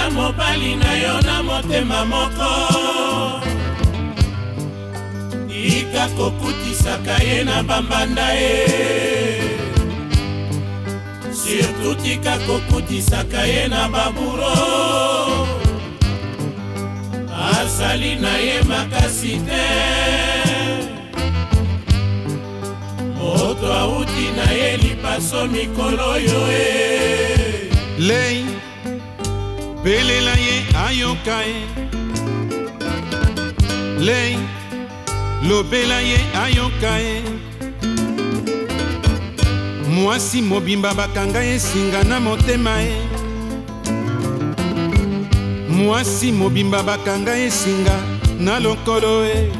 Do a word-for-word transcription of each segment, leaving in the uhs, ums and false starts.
linga mobali na yo na motema moko, tika kokutisaka ye na bambanda ye, surtout tika kokutisaka ye na baburo, asali na ye makasi te, moto auti na ye lipaso mikolo yo e. Lei belela ye ayoka ye, lei lobela ye ayoka ye, mwasi mobimba bakanga ye singa na motema ye, mwasi mobimba bakanga ye singa na lokolo ye,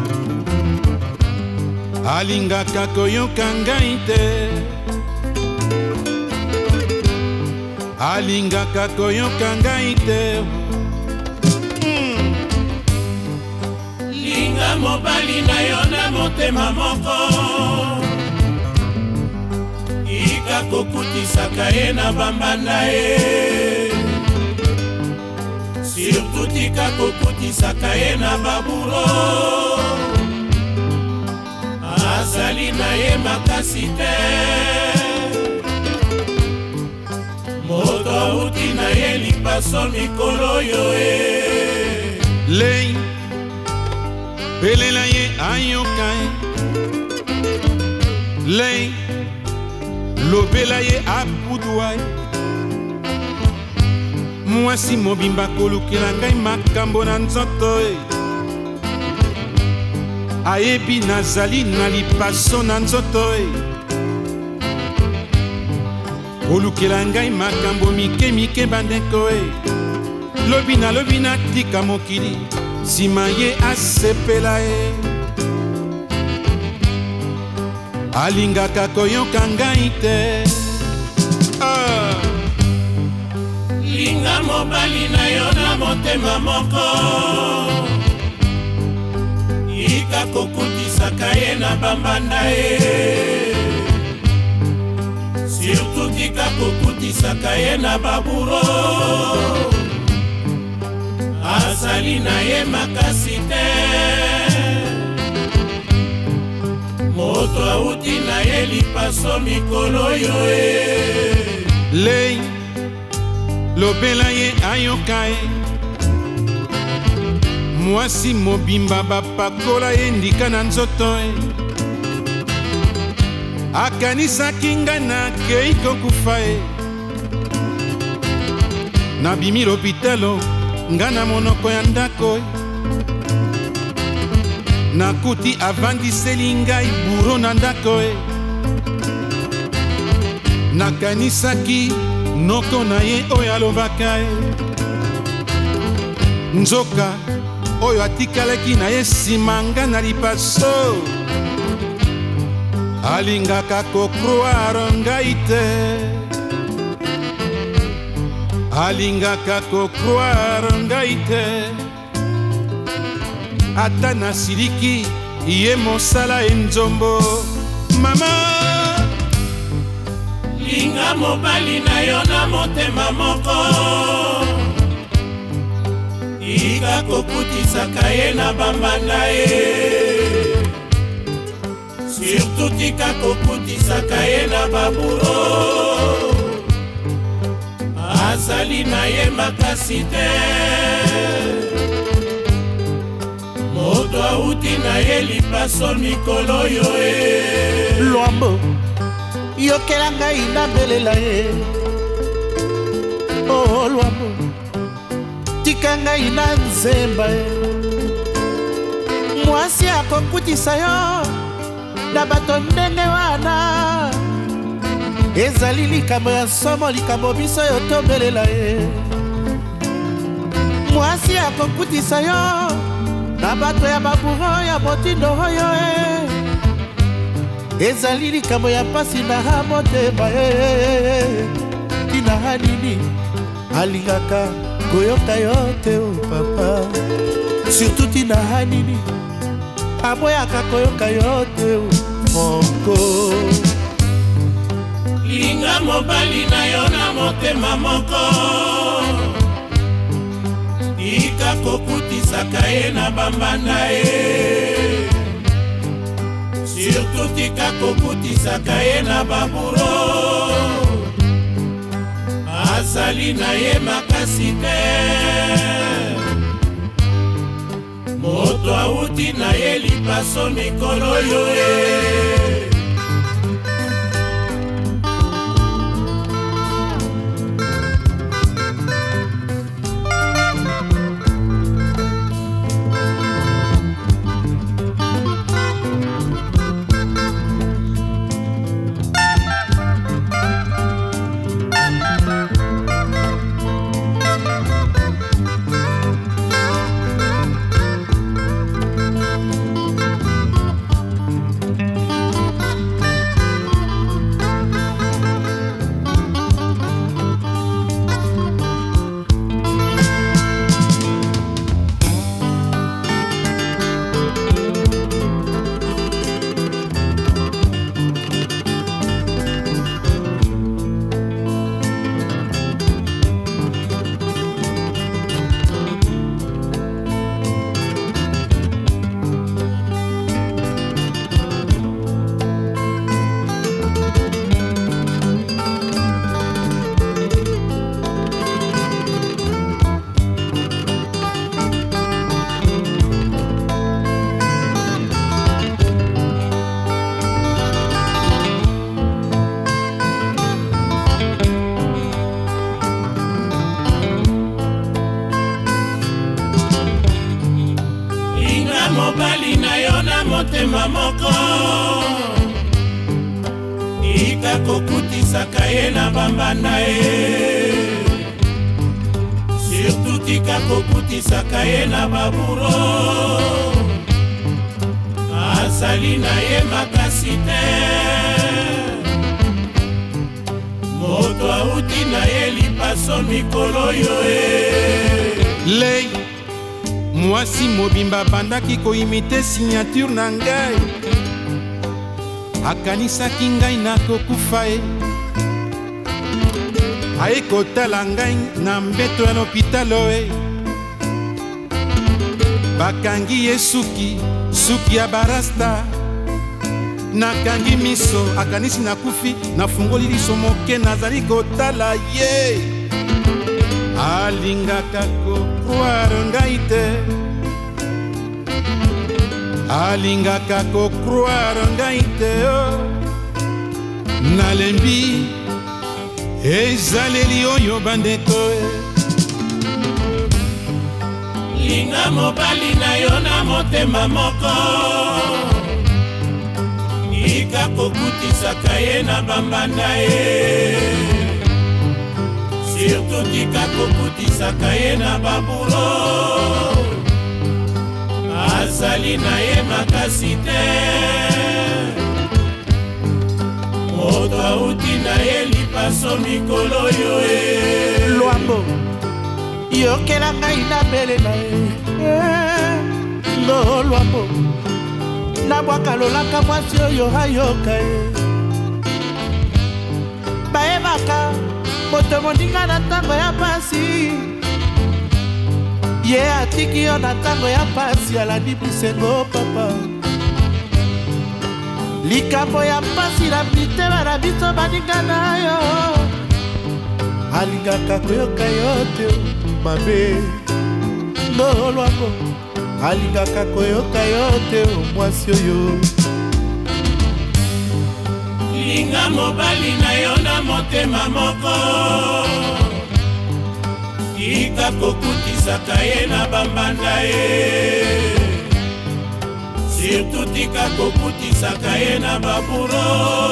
alingaka koyoka ngai te, alingaka koyoka ngai te. mm. Linga mobali na yo na motema moko, ika kokutisaka ye na bambanda ye, surtout tika kokutisaka ye na baburo, asali na ye makasi te, moto auti na ye lipaso mikolo yo e. Lei belela ye ayoka ye, lei lobela ye abudwa ye, mwasi mobimba kolukela ngai makambo na nzoto ye, ayebi nazali na lipaso na nzoto ye, olukela ngai makambo mike mike bandeko e, lobi na lobi na tika mokili nsima ye asepela ye, alingaka koyoka ngai te. ah. Linga mobali na yo na motema moko, ika kokutisaka ye na bambanda ye, surtout tika kokutisaka ye na baburo, asali na ye makasi te, moto auti na ye lipaso mikolo yo e. Lei lobela ye ayoka ye, mwasi mobimba bapakola ye ndika na nzoto ye, akanisaki nga nakei kokufa ye, nabimi lopitalo nga na monoko ya ndako ye, nakuti avandiseli ngai buro na ndako ye, nakanisaki noko na ye oyo alobaka ye, nzoka oyo atikalaki na ye nsima nga na lipaso, alingaka kokroire ngai te, alingaka kokroire ngai te, ata nasiliki ye mosala ye nzombo. Mama linga mobali na yo na motema moko, ika kokutisaka ye na bambanda ye, surtout tika kokutisaka ye na baburo, asali na ye makasi te, moto auti na ye lipaso mikolo yo e. Lwambo yokela ngai nabelela ye, oh Lwambo tika ngai na nzemba ye, mwasi akokutisa yo na bato ndenge wana, ezali likambo ya somo, likambo biso yo tobelela ye, mwasi akokutisa yo na bato ya baburo ya motindo oyo e, ezali likambo ya pasi na motema ye, tina nini alingaka koyoka yo te o papa, surtout tina nini aboyaka koyoka yo te o moko. Linga mobali na yo na motema moko, tika kokutisaka ye na bambanda ye, surtout tika kokutisaka ye na baburo, azali na ye makasi te, moto auti na ye lipaso mikolo yo e. Mobali na yo na motema moko, tika kokutisaka ye na bambanda ye, surtout tika kokutisaka ye na baburo, azali na ye makasi te, moto auti na ye lipaso mikolo yo e. Lei mwasi mobimba bandaki koimite signature na ngai, akanisaki ngai na kokufa ye, aye kotala ngai na mbeto ya lopitalo e, bakangi ye suki suki ya barasta, nakangi miso akanisi nakufi, nafungoli liso moke nazali kotala ye, alingaka kokroire ngai te, alingaka kokroire ngai te o, nalembi ezaleli oyo bandeko e. Linga mobali na yo na motema moko, tika kokutisaka ye na bambanda ye, surtout tika kokutisaka ye na baburo, azali na ye makasi te, moto auti na ye lipaso mikolo yo e. Lwambo yokela ngai na bele na ye, ngo Lwambo nabwaka lolaka mwasi oyo ayoka ye, bayebaka moto moninga na ntango ya pasi, ye atiki yo na ntango ya pasi, alandi bisengo papa, likambo ya pasi na mitema na biso baninga na yo, alingaka koyoka yo te mabe, ngo Lwambo alingaka koyoka yo te mwasi oyo. Linga mobali na yo na motema moko, tika kokutisaka ye na bambanda ye, surtout tika kokutisaka ye na baburo,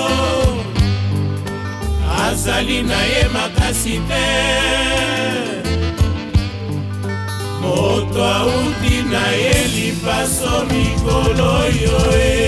azali na ye makasi te, moto auti na ye lipaso mikolo yo e.